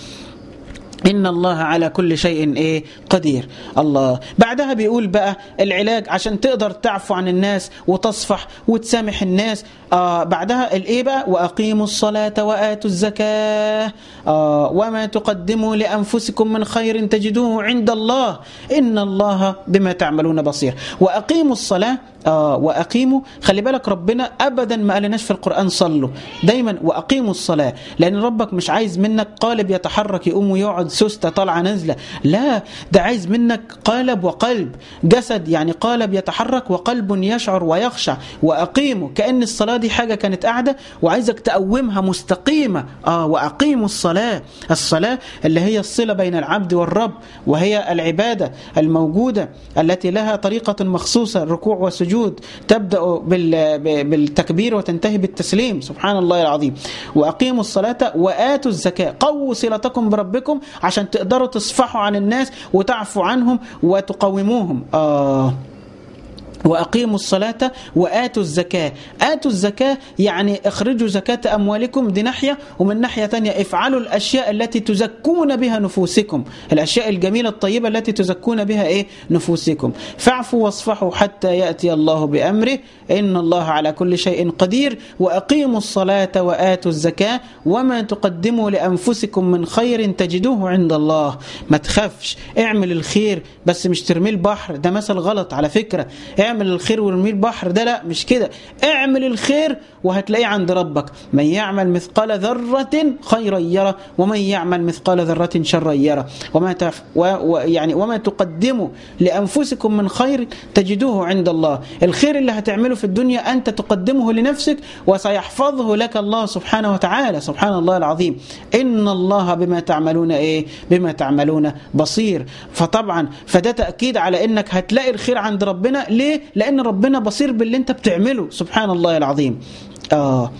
إن الله على كل شيء إيه قدير. الله بعدها بيقول بقى العلاج عشان تقدر تعفو عن الناس وتصفح وتسامح الناس. آه بعدها الإيه بقى؟ وأقيموا الصلاة وآتوا الزكاة آه وما تقدموا لأنفسكم من خير تجدوه عند الله إن الله بما تعملون بصير. وأقيموا الصلاة آه وأقيموا، خلي بالك ربنا أبدا ما قالناش في القرآن صلوا، دايما وأقيموا الصلاة، لأن ربك مش عايز منك قالب يتحرك يقوم ويقعد سوستة طالعة نازلة، لا ده عايز منك قالب وقلب، جسد يعني قالب يتحرك وقلب يشعر ويخشع. وأقيموا كأن الصلاة دي حاجة كانت قاعدة وعايزك تقومها مستقيمة. آه وأقيموا الصلاة، الصلاة اللي هي الصلة بين العبد والرب، وهي العبادة الموجودة التي لها طريقة مخصوصة، الركوع والسجود تبدأ بالتكبير وتنتهي بالتسليم، سبحان الله العظيم. وأقيموا الصلاة وآتوا الزكاة، قووا صلتكم بربكم عشان تقدروا تصفحوا عن الناس وتعفوا عنهم وتقوموهم. آه وأقيموا الصلاة وآتوا الزكاة. آتوا الزكاة يعني اخرجوا زكاة أموالكم، دي ناحية، ومن ناحية تانية افعلوا الأشياء التي تزكون بها نفوسكم، الأشياء الجميلة الطيبة التي تزكون بها إيه نفوسكم. فاعفوا واصفحوا حتى يأتي الله بأمره إن الله على كل شيء قدير. وأقيموا الصلاة وآتوا الزكاة وما تقدموا لأنفسكم من خير تجدوه عند الله. ما تخافش، اعمل الخير بس مش ترمي البحر، ده مثل غلط على فكرة. اعمل الخير وارمي البحر، ده لا مش كده. اعمل الخير وهتلاقيه عند ربك. من يعمل مثقال ذرة خيرا يره ومن يعمل مثقال ذرة شرا يره. وما تف... و... و... يعني وما تقدموا لأنفسكم من خير تجدوه عند الله. الخير اللي هتعمله في الدنيا أنت تقدمه لنفسك وسيحفظه لك الله سبحانه وتعالى. سبحان الله العظيم. إن الله بما تعملون إيه بما تعملون بصير. فطبعا فده تأكيد على إنك هتلاقي الخير عند ربنا. ليه؟ لأن ربنا بصير باللي أنت بتعمله، سبحان الله العظيم. آه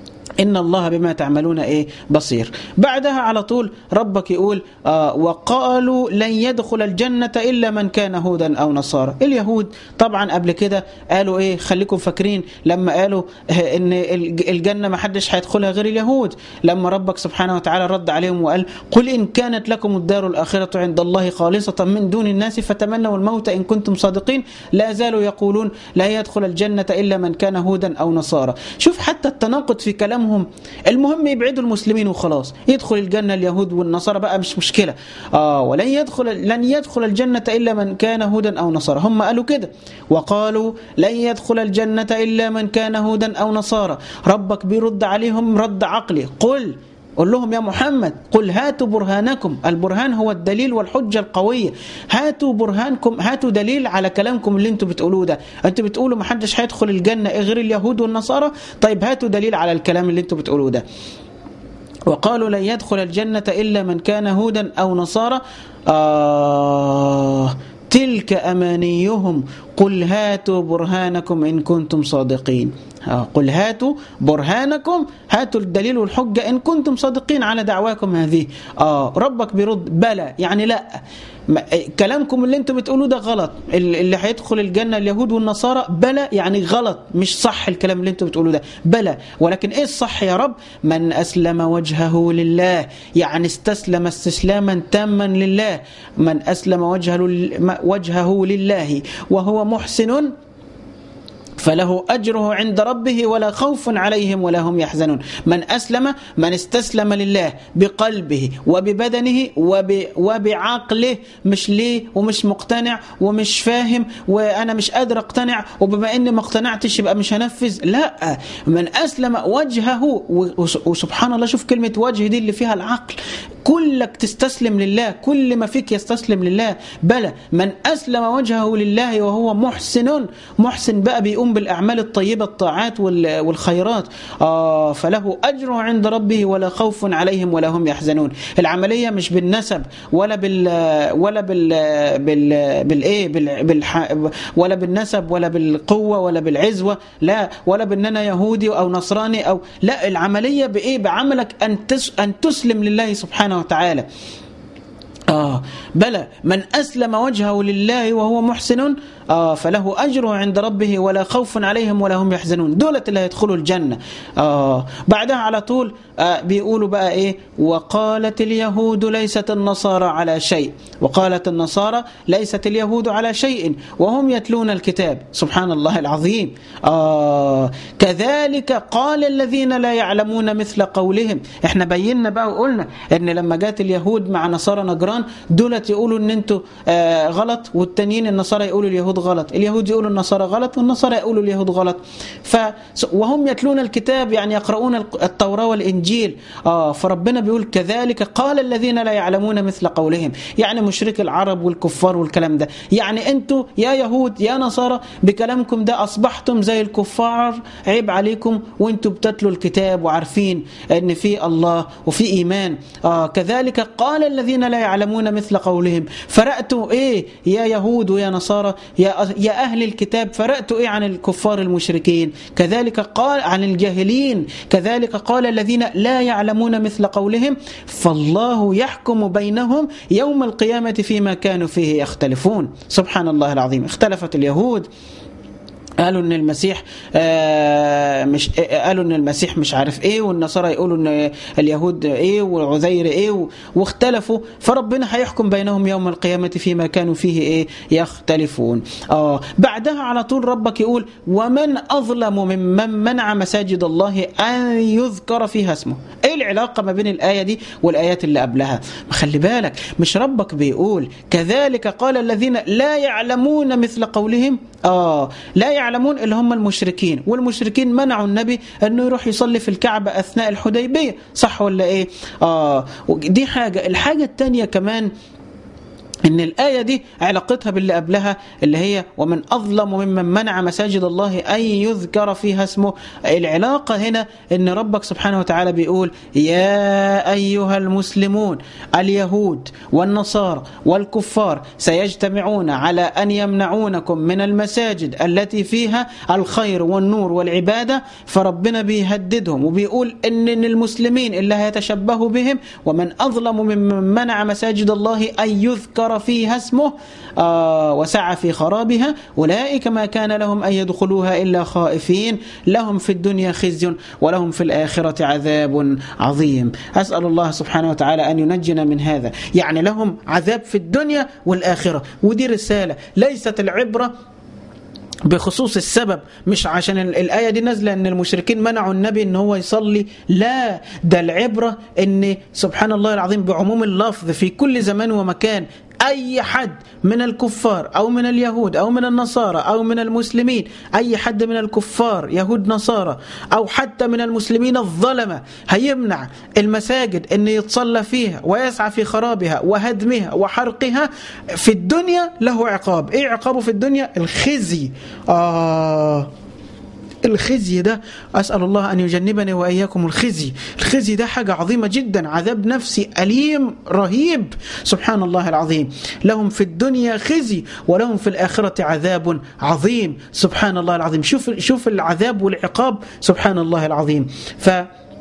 إن الله بما تعملون إيه بصير. بعدها على طول ربك يقول آه وقالوا لن يدخل الجنة إلا من كان هودا أو نصارى. اليهود طبعا قبل كده قالوا إيه، خليكم فاكرين لما قالوا إن الجنة ما حدش هيدخلها غير اليهود، لما ربك سبحانه وتعالى رد عليهم وقال قل إن كانت لكم الدار الآخرة عند الله خالصة من دون الناس فتمنوا الموت إن كنتم صادقين. لا زالوا يقولون لا يدخل الجنة إلا من كان هودا أو نصارى. شوف حتى التناقض في كلامهم. المهم يبعدوا المسلمين وخلاص، يدخل الجنة اليهود والنصارى بقى مش مشكلة. آه ولن يدخل لن يدخل الجنة إلا من كان هودا أو نصارى. هم قالوا كده، وقالوا لن يدخل الجنة إلا من كان هودا أو نصارى. ربك بيرد عليهم رد عقلي. قل قل لهم يا محمد قل هاتوا برهانكم. البرهان هو الدليل والحجة القوية. هاتوا برهانكم، هاتوا دليل على كلامكم اللي انتوا بتقولوه ده. انتوا بتقولوا ما حدش هيدخل الجنة غير اليهود والنصارى، طيب هاتوا دليل على الكلام اللي انتوا بتقولوه ده. وقالوا لن يدخل الجنة إلا من كان هودا أو نصارى. آه تلك أمانيهم قل هاتوا برهانكم إن كنتم صادقين. قل هاتوا برهانكم، هاتوا الدليل والحجة إن كنتم صادقين على دعواكم هذه. آه ربك بيرد بلى يعني لا، كلامكم اللي انتم بتقولوا ده غلط، اللي هيدخل الجنة اليهود والنصارى بلى يعني غلط، مش صح الكلام اللي انتم بتقولوا ده بلى. ولكن ايه الصح يا رب؟ من أسلم وجهه لله، يعني استسلم استسلاما تاما لله. من أسلم وجهه وجهه لله وهو محسن فله أجره عند ربه ولا خوف عليهم ولا هم يحزنون. من أسلم، من استسلم لله بقلبه وببدنه وب وبعقله، مش ليه ومش مقتنع ومش فاهم وأنا مش قادر أقتنع وبما إني ما اقتنعتش يبقى مش هنفذ، لا، من أسلم وجهه. وسبحان الله، شوف كلمة وجه دي اللي فيها العقل، كلك تستسلم لله، كل ما فيك يستسلم لله. بلى من أسلم وجهه لله وهو محسن، محسن بقى بيقوم بالأعمال الطيبة الطاعات والخيرات، آه فله أجر عند ربه ولا خوف عليهم ولا هم يحزنون. العملية مش بالنسب ولا بال ولا بال بال بالايه بال بالح ولا بالنسب ولا بالقوة ولا بالعزوة، لا، ولا بأننا يهودي أو نصراني أو لا، العملية بإيه؟ بعملك أن أن تسلم لله سبحانه وتعالى. آه بلى من أسلم وجهه لله وهو محسن آه فله أجر عند ربه ولا خوف عليهم ولا هم يحزنون. دولة اللي هيدخلوا الجنة. آه بعدها على طول آه بيقولوا بقى إيه؟ وقالت اليهود ليست النصارى على شيء، وقالت النصارى ليست اليهود على شيء وهم يتلون الكتاب. سبحان الله العظيم. آه كذلك قال الذين لا يعلمون مثل قولهم. احنا بينا بقى وقلنا ان لما جات اليهود مع نصارى نجران، دولة يقولوا ان انتوا آه غلط، والتانيين النصارى يقولوا اليهود غلط، اليهود يقولوا النصارى غلط، والنصارى يقولوا اليهود غلط. ف وهم يتلون الكتاب، يعني يقرؤون التوراة والإنجيل. آه فربنا بيقول كذلك قال الذين لا يعلمون مثل قولهم، يعني مشرك العرب والكفار والكلام ده. يعني انتوا يا يهود يا نصارى بكلامكم ده أصبحتم زي الكفار، عيب عليكم، وانتوا بتتلوا الكتاب وعارفين ان في الله وفي إيمان. آه كذلك قال الذين لا يعلمون مثل قولهم. فرأتوا ايه يا يهود ويا نصارى يا, يا أهل الكتاب؟ فرأتوا ايه عن الكفار المشركين؟ كذلك قال عن الجاهلين، كذلك قال الذين لا يعلمون مثل قولهم فالله يحكم بينهم يوم القيامة فيما كانوا فيه يختلفون. سبحان الله العظيم. اختلفت اليهود، قالوا ان المسيح آه مش قالوا ان المسيح مش عارف ايه، والنصارى يقولوا ان اليهود ايه وعزير ايه، واختلفوا، فربنا هيحكم بينهم يوم القيامة فيما كانوا فيه ايه يختلفون. اه بعدها على طول ربك يقول ومن اظلم ممن منع مساجد الله ان يذكر فيها اسمه. ايه العلاقة ما بين الآية دي والآيات اللي قبلها؟ خلي بالك، مش ربك بيقول كذلك قال الذين لا يعلمون مثل قولهم؟ اه لا يعلمون اللي هم المشركين، والمشركين منعوا النبي انه يروح يصلي في الكعبة اثناء الحديبية، صح ولا ايه؟ اه دي حاجة. الحاجة التانية كمان إن الآية دي علاقتها باللي قبلها اللي هي ومن أظلم ممن منع مساجد الله أن يذكر فيها اسمه. العلاقة هنا إن ربك سبحانه وتعالى بيقول يا أيها المسلمون اليهود والنصارى والكفار سيجتمعون على أن يمنعونكم من المساجد التي فيها الخير والنور والعبادة. فربنا بيهددهم وبيقول إن المسلمين اللي هيتشبهوا بهم ومن أظلم ممن منع مساجد الله أن يذكر فيها اسمه آه وسعى في خرابها أولئك ما كان لهم أن يدخلوها إلا خائفين لهم في الدنيا خزي ولهم في الآخرة عذاب عظيم. أسأل الله سبحانه وتعالى أن ينجنا من هذا. يعني لهم عذاب في الدنيا والآخرة. ودي رسالة، ليست العبرة بخصوص السبب، مش عشان الآية دي نازلة ان المشركين منعوا النبي ان هو يصلي، لا، ده العبرة ان سبحان الله العظيم بعموم اللفظ في كل زمان ومكان أي حد من الكفار أو من اليهود أو من النصارى أو من المسلمين، أي حد من الكفار يهود نصارى أو حتى من المسلمين الظلمة هيمنع المساجد أن يتصلى فيها ويسعى في خرابها وهدمها وحرقها، في الدنيا له عقاب. إيه عقابه في الدنيا؟ الخزي. آه الخزي ده أسأل الله أن يجنبني وإياكم الخزي. الخزي ده حاجة عظيمة جدا، عذاب نفسي أليم رهيب. سبحان الله العظيم. لهم في الدنيا خزي ولهم في الآخرة عذاب عظيم. سبحان الله العظيم. شوف شوف العذاب والعقاب. سبحان الله العظيم. ف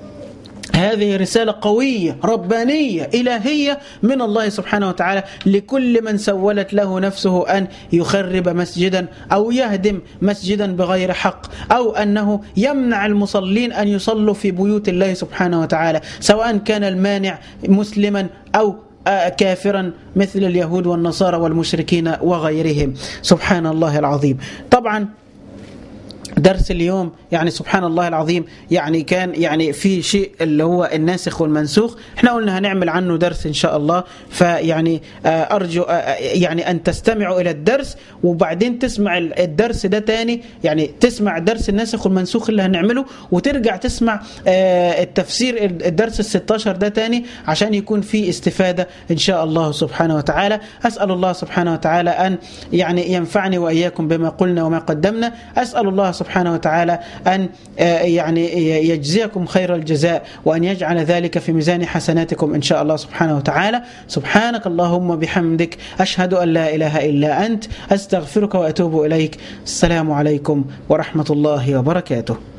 هذه رسالة قوية ربانية إلهية من الله سبحانه وتعالى لكل من سولت له نفسه أن يخرب مسجدا أو يهدم مسجدا بغير حق، أو أنه يمنع المصلين أن يصلوا في بيوت الله سبحانه وتعالى، سواء كان المانع مسلما أو كافرا مثل اليهود والنصارى والمشركين وغيرهم. سبحان الله العظيم. طبعا درس اليوم يعني سبحان الله العظيم يعني كان يعني في شيء اللي هو الناسخ والمنسوخ، احنا قلنا هنعمل عنه درس إن شاء الله. فيعني أرجو يعني أن تستمعوا إلى الدرس وبعدين تسمع الدرس ده تاني، يعني تسمع درس الناسخ والمنسوخ اللي هنعمله وترجع تسمع التفسير الدرس الستاشر ده تاني عشان يكون في استفادة إن شاء الله سبحانه وتعالى. أسأل الله سبحانه وتعالى أن يعني ينفعني وإياكم بما قلنا وما قدمنا. أسأل الله سبحانه وتعالى أن يعني يجزيكم خير الجزاء وأن يجعل ذلك في ميزان حسناتكم إن شاء الله سبحانه وتعالى. سبحانك اللهم وبحمدك، أشهد أن لا إله إلا أنت، أستغفرك وأتوب إليك. السلام عليكم ورحمة الله وبركاته.